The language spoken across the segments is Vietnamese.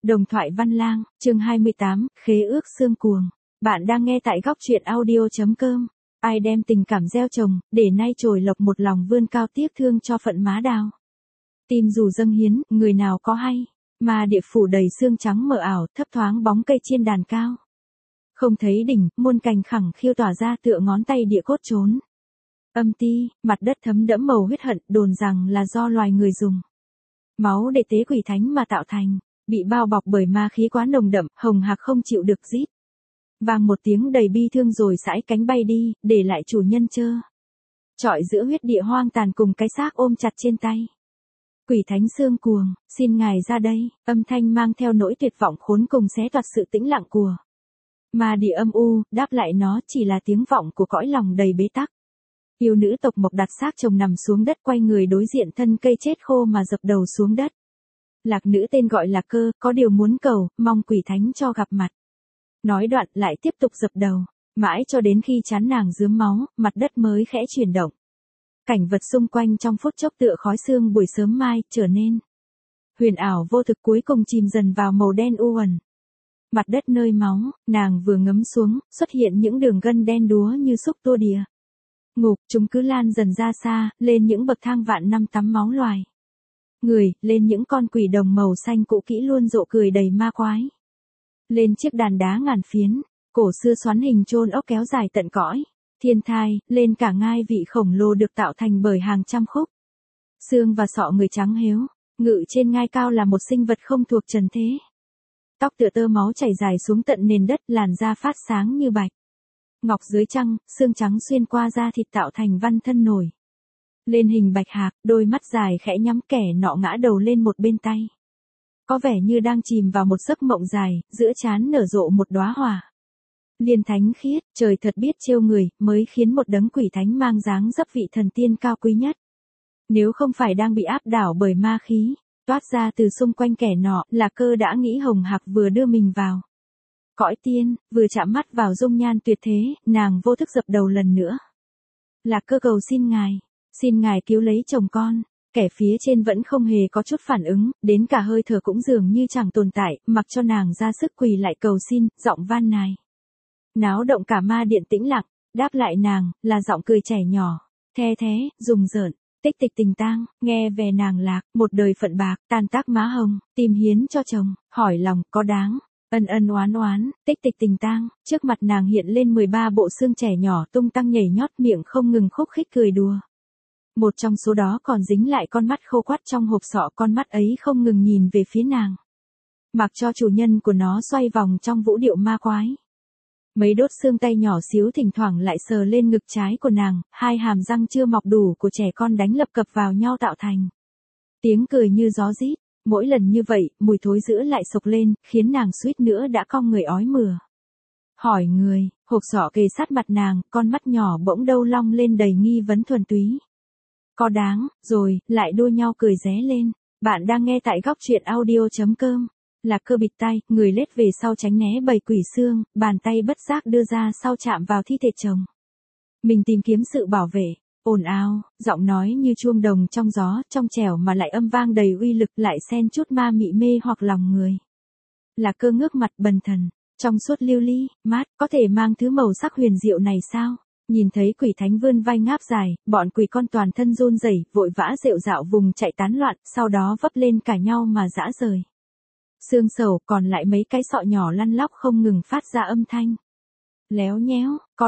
Đồng thoại văn lang, chương 28, khế ước xương cuồng. Bạn đang nghe tại góc truyện audio.com. Ai đem tình cảm gieo trồng, để nay trồi lộc một lòng vươn cao tiếc thương cho phận má đào. Tim dù dâng hiến, người nào có hay, mà địa phủ đầy xương trắng mờ ảo, thấp thoáng bóng cây trên đàn cao. Không thấy đỉnh, muôn cành khẳng khiêu tỏa ra tựa ngón tay địa cốt trốn. Âm ti, mặt đất thấm đẫm màu huyết hận, đồn rằng là do loài người dùng máu để tế quỷ thánh mà tạo thành, bị bao bọc bởi ma khí quá nồng đậm, hồng hạc không chịu được rít. Vang một tiếng đầy bi thương rồi sải cánh bay đi, để lại chủ nhân trơ trọi giữa huyết địa hoang tàn cùng cái xác ôm chặt trên tay. Quỷ thánh xương cuồng, xin ngài ra đây, âm thanh mang theo nỗi tuyệt vọng khốn cùng xé toạc sự tĩnh lặng của ma địa âm u, đáp lại nó chỉ là tiếng vọng của cõi lòng đầy bế tắc. Yêu nữ tộc Mộc đặt xác chồng nằm xuống đất, quay người đối diện thân cây chết khô mà dập đầu xuống đất. Lạc nữ tên gọi là Cơ, có điều muốn cầu, mong quỷ thánh cho gặp mặt. Nói đoạn lại tiếp tục dập đầu, mãi cho đến khi trán nàng rướm máu, mặt đất mới khẽ chuyển động. Cảnh vật xung quanh trong phút chốc tựa khói sương buổi sớm mai, trở nên huyền ảo vô thực, cuối cùng chìm dần vào màu đen u uẩn. Mặt đất nơi máu, nàng vừa ngấm xuống, xuất hiện những đường gân đen đúa như xúc tua đìa. Ngục, chúng cứ lan dần ra xa, lên những bậc thang vạn năm tắm máu loài người, lên những con quỷ đồng màu xanh cũ kỹ luôn rộ cười đầy ma quái. Lên chiếc đàn đá ngàn phiến, cổ xưa xoắn hình chôn ốc kéo dài tận cõi thiên thai, lên cả ngai vị khổng lồ được tạo thành bởi hàng trăm khúc xương và sọ người trắng héo, ngự trên ngai cao là một sinh vật không thuộc trần thế. Tóc tựa tơ máu chảy dài xuống tận nền đất, làn da phát sáng như bạch ngọc dưới trăng, xương trắng xuyên qua da thịt tạo thành văn thân nổi lên hình bạch hạc, đôi mắt dài khẽ nhắm, kẻ nọ ngã đầu lên một bên tay. Có vẻ như đang chìm vào một giấc mộng dài, giữa trán nở rộ một đóa hỏa liên thánh khiết, trời thật biết trêu người, mới khiến một đấng quỷ thánh mang dáng dấp vị thần tiên cao quý nhất. Nếu không phải đang bị áp đảo bởi ma khí toát ra từ xung quanh kẻ nọ, là Cơ đã nghĩ hồng hạc vừa đưa mình vào cõi tiên, vừa chạm mắt vào dung nhan tuyệt thế, nàng vô thức dập đầu lần nữa. Lạc Cơ cầu xin ngài cứu lấy chồng con. Kẻ phía trên vẫn không hề có chút phản ứng, đến cả hơi thở cũng dường như chẳng tồn tại, mặc cho nàng ra sức quỳ lại cầu xin, giọng van nài náo động cả ma điện tĩnh lặng. Đáp lại nàng là giọng cười trẻ nhỏ, the thế, rùng rợn. Tích tịch tình tang, nghe về nàng Lạc, một đời phận bạc, tan tác má hồng, tìm hiến cho chồng, hỏi lòng có đáng. Ân ân oán oán, tích tịch tình tang, trước mặt nàng hiện lên 13 bộ xương trẻ nhỏ tung tăng nhảy nhót, miệng không ngừng khúc khích cười đùa. Một trong số đó còn dính lại con mắt khô quắt trong hộp sọ, con mắt ấy không ngừng nhìn về phía nàng, mặc cho chủ nhân của nó xoay vòng trong vũ điệu ma quái. Mấy đốt xương tay nhỏ xíu thỉnh thoảng lại sờ lên ngực trái của nàng, hai hàm răng chưa mọc đủ của trẻ con đánh lập cập vào nhau tạo thành tiếng cười như gió rít. Mỗi lần như vậy, mùi thối dữ lại sộc lên, khiến nàng suýt nữa đã cong người ói mửa. Hỏi người, hộp sọ kề sát mặt nàng, con mắt nhỏ bỗng đâu long lên đầy nghi vấn thuần túy. Có đáng, rồi, lại đua nhau cười ré lên. Bạn đang nghe tại góc truyện audio.com. Lạc Cơ bịt tai, người lết về sau tránh né bầy quỷ xương, bàn tay bất giác đưa ra sau chạm vào thi thể chồng. Mình tìm kiếm sự bảo vệ. Ồn ào, giọng nói như chuông đồng trong gió, trong trẻo mà lại âm vang đầy uy lực, lại xen chút ma mị mê hoặc lòng người. Lạc Cơ ngước mặt bần thần, trong suốt lưu ly, mát, có thể mang thứ màu sắc huyền diệu này sao? Nhìn thấy quỷ thánh vươn vai ngáp dài, bọn quỷ con toàn thân run rẩy, vội vã rệu rạo vùng chạy tán loạn, sau đó vấp lên cả nhau mà giã rời. Xương sầu, còn lại mấy cái sọ nhỏ lăn lóc không ngừng phát ra âm thanh léo nhéo, có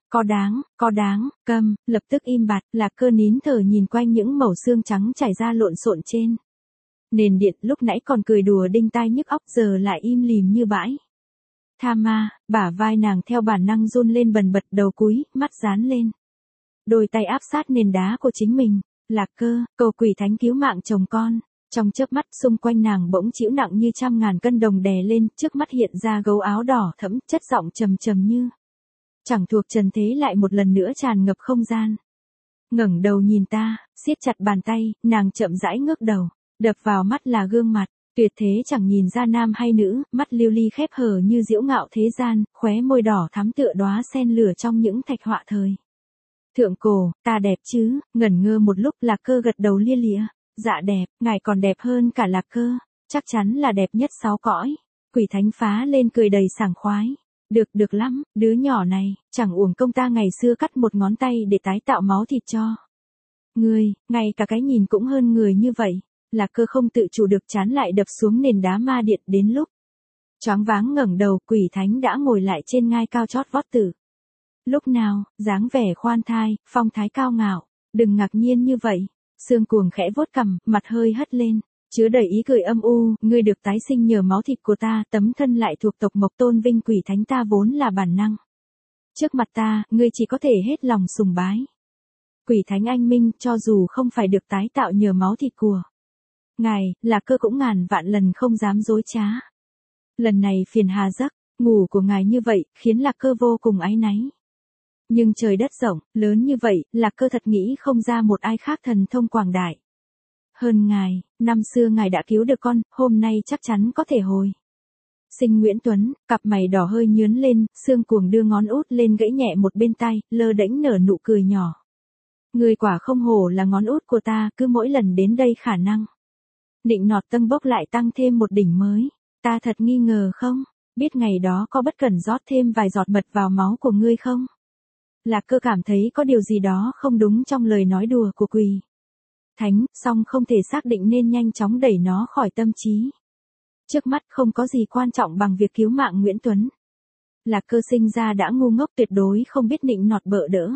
đáng, câm, lập tức im bặt. Lạc Cơ nín thở nhìn quanh những mẩu xương trắng trải ra lộn xộn trên nền điện, lúc nãy còn cười đùa đinh tai nhức óc, giờ lại im lìm như bãi tha ma. Bả vai nàng theo bản năng run lên bần bật, đầu cúi, mắt dán lên đôi tay áp sát nền đá của chính mình. Lạc Cơ, cầu quỷ thánh cứu mạng chồng con. Trong chớp mắt, xung quanh nàng bỗng chịu nặng như trăm ngàn cân đồng đè lên, trước mắt hiện ra gấu áo đỏ thẫm, chất giọng trầm trầm như chẳng thuộc trần thế, lại một lần nữa tràn ngập không gian. Ngẩng đầu nhìn ta, siết chặt bàn tay, nàng chậm rãi ngước đầu, đập vào mắt là gương mặt tuyệt thế chẳng nhìn ra nam hay nữ, mắt lưu ly khép hờ như diễu ngạo thế gian, khóe môi đỏ thắm tựa đóa sen lửa trong những thạch họa thời thượng cổ. Ta đẹp chứ? Ngẩn ngơ một lúc, Lạc Cơ gật đầu lia lịa. Dạ đẹp, ngài còn đẹp hơn cả Lạc Cơ. chắc chắn là đẹp nhất 6 cõi. Quỷ thánh phá lên cười đầy sảng khoái. Được lắm, đứa nhỏ này, chẳng uổng công ta ngày xưa cắt một ngón tay để tái tạo máu thịt cho. Ngươi, ngay cả cái nhìn cũng hơn người như vậy. Lạc Cơ không tự chủ được chán lại đập xuống nền đá ma điện đến lúc. Choáng váng ngẩng đầu, quỷ thánh đã ngồi lại trên ngai cao chót vót tử. Lúc nào, dáng vẻ khoan thai, phong thái cao ngạo, đừng ngạc nhiên như vậy. Sương Cuồng khẽ vuốt cằm, mặt hơi hất lên, chứa đầy ý cười âm u, ngươi được tái sinh nhờ máu thịt của ta, tấm thân lại thuộc tộc Mộc tôn vinh quỷ thánh ta vốn là bản năng. Trước mặt ta, ngươi chỉ có thể hết lòng sùng bái. Quỷ thánh anh minh, cho dù không phải được tái tạo nhờ máu thịt của ngài, Lạc Cơ cũng ngàn vạn lần không dám dối trá. Lần này phiền hà giấc, ngủ của ngài như vậy, khiến Lạc Cơ vô cùng áy náy. Nhưng trời đất rộng, lớn như vậy, Lạc Cơ thật nghĩ không ra một ai khác thần thông quảng đại. Hơn ngài, năm xưa ngài đã cứu được con, hôm nay chắc chắn có thể hồi. Sinh Nguyễn Tuấn, cặp mày đỏ hơi nhướn lên, Sương Cuồng đưa ngón út lên gãy nhẹ một bên tay, lơ đễnh nở nụ cười nhỏ. Người quả không hổ là ngón út của ta, cứ mỗi lần đến đây khả năng nịnh nọt tâng bốc lại tăng thêm một đỉnh mới. Ta thật nghi ngờ không, biết ngày đó có bất cẩn rót thêm vài giọt mật vào máu của ngươi không? Lạc Cơ cảm thấy có điều gì đó không đúng trong lời nói đùa của quỷ thánh, song không thể xác định nên nhanh chóng đẩy nó khỏi tâm trí. Trước mắt không có gì quan trọng bằng việc cứu mạng Nguyễn Tuấn. Lạc Cơ sinh ra đã ngu ngốc, tuyệt đối không biết nịnh nọt bợ đỡ.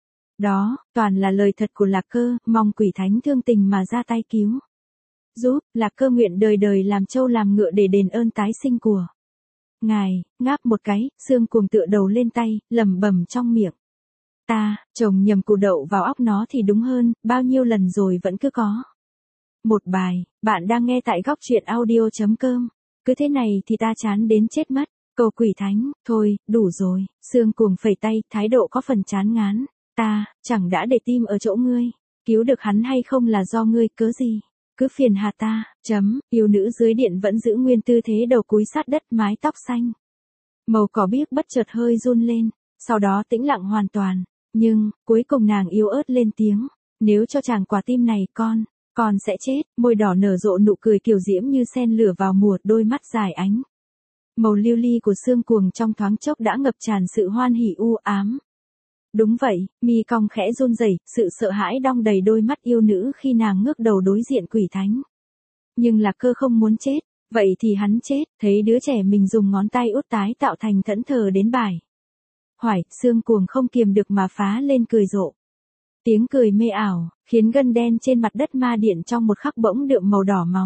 Đó, toàn là lời thật của Lạc Cơ, mong quỷ thánh thương tình mà ra tay cứu giúp. Lạc Cơ nguyện đời đời làm trâu làm ngựa để đền ơn tái sinh của ngài. Ngáp một cái, Sương Cuồng tựa đầu lên tay, lẩm bẩm trong miệng. Ta, trồng nhầm củ đậu vào óc nó thì đúng hơn, bao nhiêu lần rồi vẫn cứ có. Một bài, bạn đang nghe tại góc truyện audio.com. Cứ thế này thì ta chán đến chết mất. Cầu quỷ thánh, thôi, đủ rồi. Sương Cuồng phẩy tay, thái độ có phần chán ngán. Ta, chẳng đã để tim ở chỗ ngươi. Cứu được hắn hay không là do ngươi, cớ gì? Cứ phiền hà ta, yêu nữ dưới điện vẫn giữ nguyên tư thế đầu cúi sát đất, mái tóc xanh màu cỏ biếc bất chợt hơi run lên, sau đó tĩnh lặng hoàn toàn. Nhưng, cuối cùng nàng yếu ớt lên tiếng. Nếu cho chàng quả tim này con sẽ chết. Môi đỏ nở rộ nụ cười kiều diễm như sen lửa vào mùa, đôi mắt dài ánh màu lưu ly của Sương Cuồng trong thoáng chốc đã ngập tràn sự hoan hỉ u ám. Đúng vậy, mi cong khẽ run rẩy, sự sợ hãi đong đầy đôi mắt yêu nữ khi nàng ngước đầu đối diện quỷ thánh. Nhưng Lạc Cơ không muốn chết, vậy thì hắn chết, thấy đứa trẻ mình dùng ngón tay út tái tạo thành thẫn thờ đến bài hoài, Sương Cuồng không kiềm được mà phá lên cười rộ. Tiếng cười mê ảo, khiến gân đen trên mặt đất ma điện trong một khắc bỗng đượm màu đỏ máu.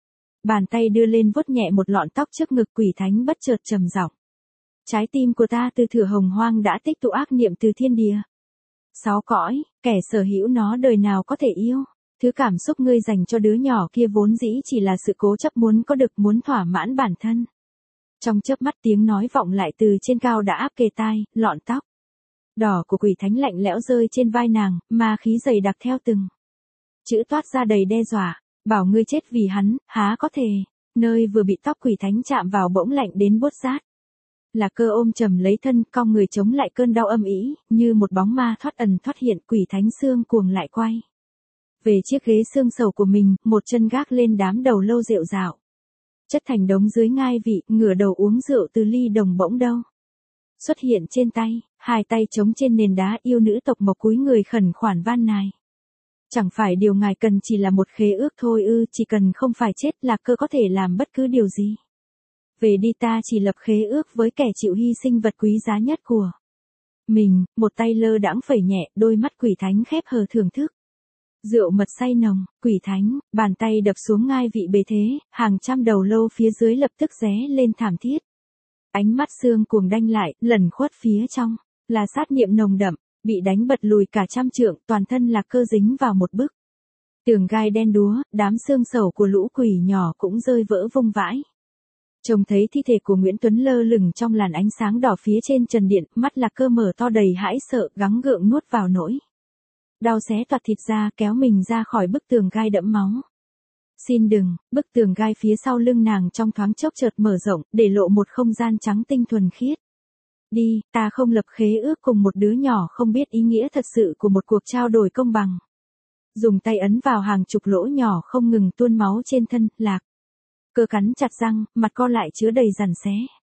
Bàn tay đưa lên vuốt nhẹ một lọn tóc trước ngực, quỷ thánh bất chợt trầm giọng. Trái tim của ta từ thuở hồng hoang đã tích tụ ác niệm từ thiên địa. 6 cõi, kẻ sở hữu nó đời nào có thể yêu. Thứ cảm xúc ngươi dành cho đứa nhỏ kia vốn dĩ chỉ là sự cố chấp muốn có được, muốn thỏa mãn bản thân. Trong chớp mắt tiếng nói vọng lại từ trên cao đã áp kề tai, lọn tóc đỏ của quỷ thánh lạnh lẽo rơi trên vai nàng, ma khí dày đặc theo từng chữ toát ra đầy đe dọa. Bảo ngươi chết vì hắn, há có thể. Nơi vừa bị tóc quỷ thánh chạm vào bỗng lạnh đến buốt rát. Lạc Cơ ôm chầm lấy thân, cong người chống lại cơn đau âm ỉ, như một bóng ma thoát ẩn thoát hiện. Quỷ thánh Sương Cuồng lại quay về chiếc ghế xương sầu của mình, một chân gác lên đám đầu lâu rệu rạo chất thành đống dưới ngai vị, ngửa đầu uống rượu từ ly đồng bỗng đâu xuất hiện trên tay, hai tay chống trên nền đá. Yêu nữ tộc Mộc cúi người khẩn khoản van nài. Chẳng phải điều ngài cần chỉ là một khế ước thôi ư? Chỉ cần không phải chết, Lạc Cơ có thể làm bất cứ điều gì. Về đi, ta chỉ lập khế ước với kẻ chịu hy sinh vật quý giá nhất của mình. Một tay lơ đãng phẩy nhẹ, đôi mắt quỷ thánh khép hờ thưởng thức rượu mật say nồng. Quỷ thánh, bàn tay đập xuống ngai vị bề thế, hàng trăm đầu lâu phía dưới lập tức ré lên thảm thiết. Ánh mắt Sương Cuồng đanh lại, lẩn khuất phía trong là sát niệm nồng đậm. Bị đánh bật lùi cả trăm trượng, toàn thân Lạc Cơ dính vào một bức tường gai đen đúa, đám xương sầu của lũ quỷ nhỏ cũng rơi vỡ vung vãi. Trông thấy thi thể của Nguyễn Tuấn lơ lửng trong làn ánh sáng đỏ phía trên trần điện, mắt Lạc Cơ mở to đầy hãi sợ, gắng gượng nuốt vào nỗi đau xé toạc thịt ra, kéo mình ra khỏi bức tường gai đẫm máu. Xin đừng. Bức tường gai phía sau lưng nàng trong thoáng chốc chợt mở rộng, để lộ một không gian trắng tinh thuần khiết. Đi, ta không lập khế ước cùng một đứa nhỏ không biết ý nghĩa thật sự của một cuộc trao đổi công bằng. Dùng tay ấn vào hàng chục lỗ nhỏ không ngừng tuôn máu trên thân. Lạc Cơ cắn chặt răng, mặt co lại chứa đầy giằn xé.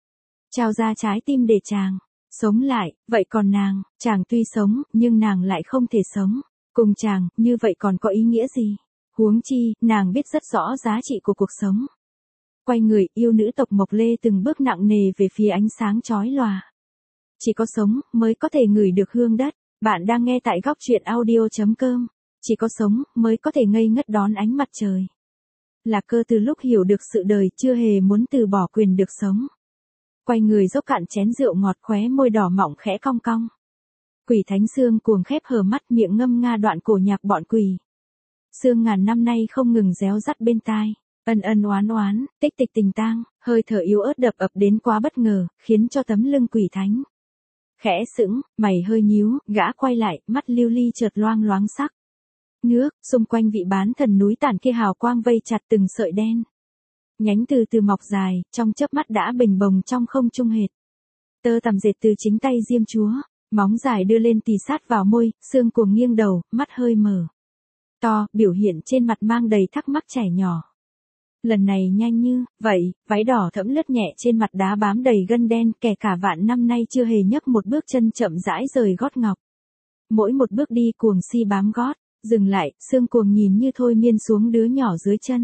Trao ra trái tim để chàng sống lại, vậy còn nàng, chàng tuy sống, nhưng nàng lại không thể sống cùng chàng, như vậy còn có ý nghĩa gì? Huống chi, nàng biết rất rõ giá trị của cuộc sống. Quay người, yêu nữ tộc Mộc Lê từng bước nặng nề về phía ánh sáng chói lòa. Chỉ có sống, mới có thể ngửi được hương đất. Bạn đang nghe tại góc truyện audio.com. Chỉ có sống, mới có thể ngây ngất đón ánh mặt trời. Lạc Cơ từ lúc hiểu được sự đời, chưa hề muốn từ bỏ quyền được sống. Quay người dốc cạn chén rượu ngọt, khóe môi đỏ mọng khẽ cong cong. Quỷ Thánh Xương Cuồng khép hờ mắt, miệng ngâm nga đoạn cổ nhạc bọn quỷ. Xương ngàn năm nay không ngừng réo rắt bên tai. Ân ân oán oán, tích tịch tình tang, hơi thở yếu ớt đập ập đến quá bất ngờ, khiến cho tấm lưng Quỷ Thánh khẽ sững, mày hơi nhíu, gã quay lại, mắt lưu ly chợt loang loáng sắc nước, xung quanh vị bán thần núi tản kia hào quang vây chặt từng sợi đen. Nhánh từ từ mọc dài, trong chớp mắt đã bình bồng trong không trung hệt. Tơ tằm dệt từ chính tay Diêm Chúa, móng dài đưa lên tì sát vào môi, Xương Cuồng nghiêng đầu, mắt hơi mở to, biểu hiện trên mặt mang đầy thắc mắc trẻ nhỏ. Lần này nhanh như vậy, váy đỏ thẫm lướt nhẹ trên mặt đá bám đầy gân đen, kẻ cả vạn năm nay chưa hề nhấc một bước chân chậm rãi rời gót ngọc. Mỗi một bước đi Cuồng Si bám gót, dừng lại, Xương Cuồng nhìn như thôi miên xuống đứa nhỏ dưới chân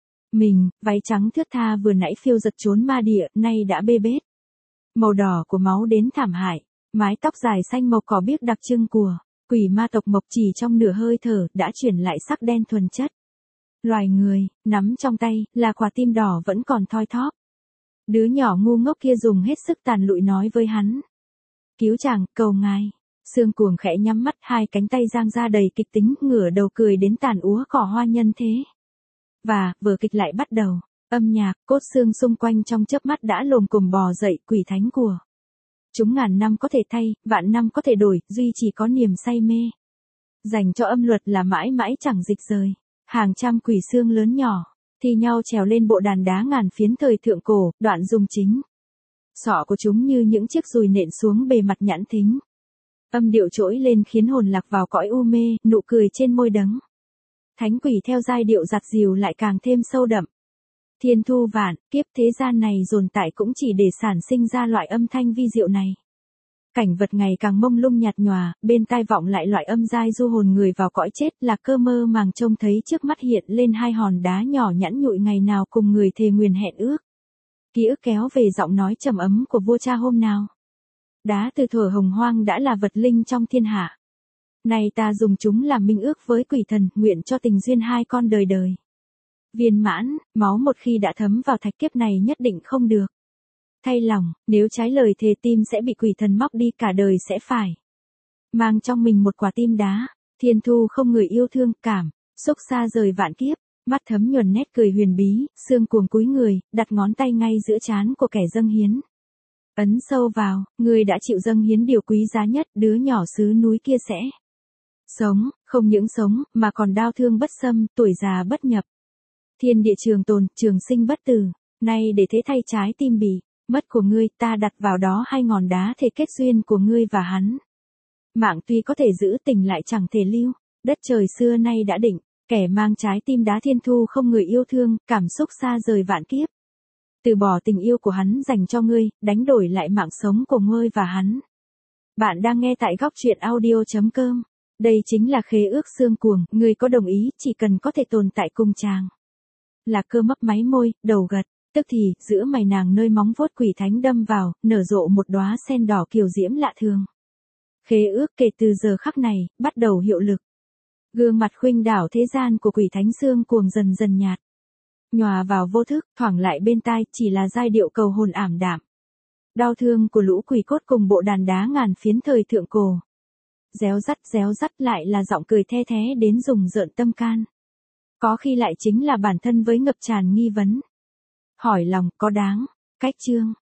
mình, váy trắng thướt tha vừa nãy phiêu giật trốn ma địa, nay đã bê bết. Màu đỏ của máu đến thảm hại, mái tóc dài xanh màu cỏ biếc đặc trưng của quỷ ma tộc Mộc chỉ trong nửa hơi thở đã chuyển lại sắc đen thuần chất. Loài người, nắm trong tay, là quả tim đỏ vẫn còn thoi thóp. Đứa nhỏ ngu ngốc kia dùng hết sức tàn lụi nói với hắn. Cứu chàng, cầu ngài. Xương Cuồng khẽ nhắm mắt, hai cánh tay giang ra đầy kịch tính, ngửa đầu cười đến tàn úa cỏ hoa nhân thế. Và, vở kịch lại bắt đầu. Âm nhạc, cốt xương xung quanh trong chớp mắt đã lồm cồm bò dậy, quỷ thánh của chúng ngàn năm có thể thay, vạn năm có thể đổi, duy chỉ có niềm say mê dành cho âm luật là mãi mãi chẳng dịch rời. Hàng trăm quỷ xương lớn nhỏ thi nhau trèo lên bộ đàn đá ngàn phiến thời thượng cổ, đoạn dùng chính sọ của chúng như những chiếc dùi nện xuống bề mặt nhẵn thính. Âm điệu trỗi lên khiến hồn lạc vào cõi u mê, nụ cười trên môi đắng. Thánh quỷ theo giai điệu giặt dìu lại càng thêm sâu đậm. Thiên thu vạn, kiếp thế gian này dồn tại cũng chỉ để sản sinh ra loại âm thanh vi diệu này. Cảnh vật ngày càng mông lung nhạt nhòa, bên tai vọng lại loại âm giai du hồn người vào cõi chết. Là Cơ mơ màng trông thấy trước mắt hiện lên hai hòn đá nhỏ nhẵn nhụi ngày nào cùng người thề nguyền hẹn ước. Ký ức kéo về giọng nói trầm ấm của vua cha hôm nào. Đá từ thuở hồng hoang đã là vật linh trong thiên hạ. Nay ta dùng chúng làm minh ước với quỷ thần, nguyện cho tình duyên hai con đời đời viên mãn. Máu một khi đã thấm vào thạch kiếp này nhất định không được thay lòng, nếu trái lời thề tim sẽ bị quỷ thần móc đi, cả đời sẽ phải mang trong mình một quả tim đá. Thiên thu không người yêu thương, cảm xúc xa rời vạn kiếp, mắt thấm nhuần nét cười huyền bí. Xương Cuồng cúi người, đặt ngón tay ngay giữa trán của kẻ dâng hiến. Ấn sâu vào, người đã chịu dâng hiến điều quý giá nhất, đứa nhỏ xứ núi kia sẽ sống, không những sống, mà còn đau thương bất xâm, tuổi già bất nhập. Thiên địa trường tồn, trường sinh bất tử. Nay để thế thay trái tim bị mất của ngươi, ta đặt vào đó hai ngọn đá thể kết duyên của ngươi và hắn. Mạng tuy có thể giữ, tình lại chẳng thể lưu. Đất trời xưa nay đã định, kẻ mang trái tim đá thiên thu không người yêu thương, cảm xúc xa rời vạn kiếp. Từ bỏ tình yêu của hắn dành cho ngươi, đánh đổi lại mạng sống của ngươi và hắn. Bạn đang nghe tại góc truyện audio.com. Đây chính là khế ước Xương Cuồng, ngươi có đồng ý, chỉ cần có thể tồn tại cùng chàng. Lạc Cơ mấp máy môi, đầu gật, tức thì, giữa mày nàng nơi móng vuốt quỷ thánh đâm vào, nở rộ một đóa sen đỏ kiều diễm lạ thường. Khế ước kể từ giờ khắc này, bắt đầu hiệu lực. Gương mặt khuynh đảo thế gian của quỷ thánh Xương Cuồng dần dần nhạt nhòa vào vô thức, thoảng lại bên tai chỉ là giai điệu cầu hồn ảm đạm. Đau thương của lũ quỷ cốt cùng bộ đàn đá ngàn phiến thời thượng cổ. Réo rắt lại là giọng cười the thé đến rùng rợn tâm can. Có khi lại chính là bản thân với ngập tràn nghi vấn. Hỏi lòng, có đáng cách chương.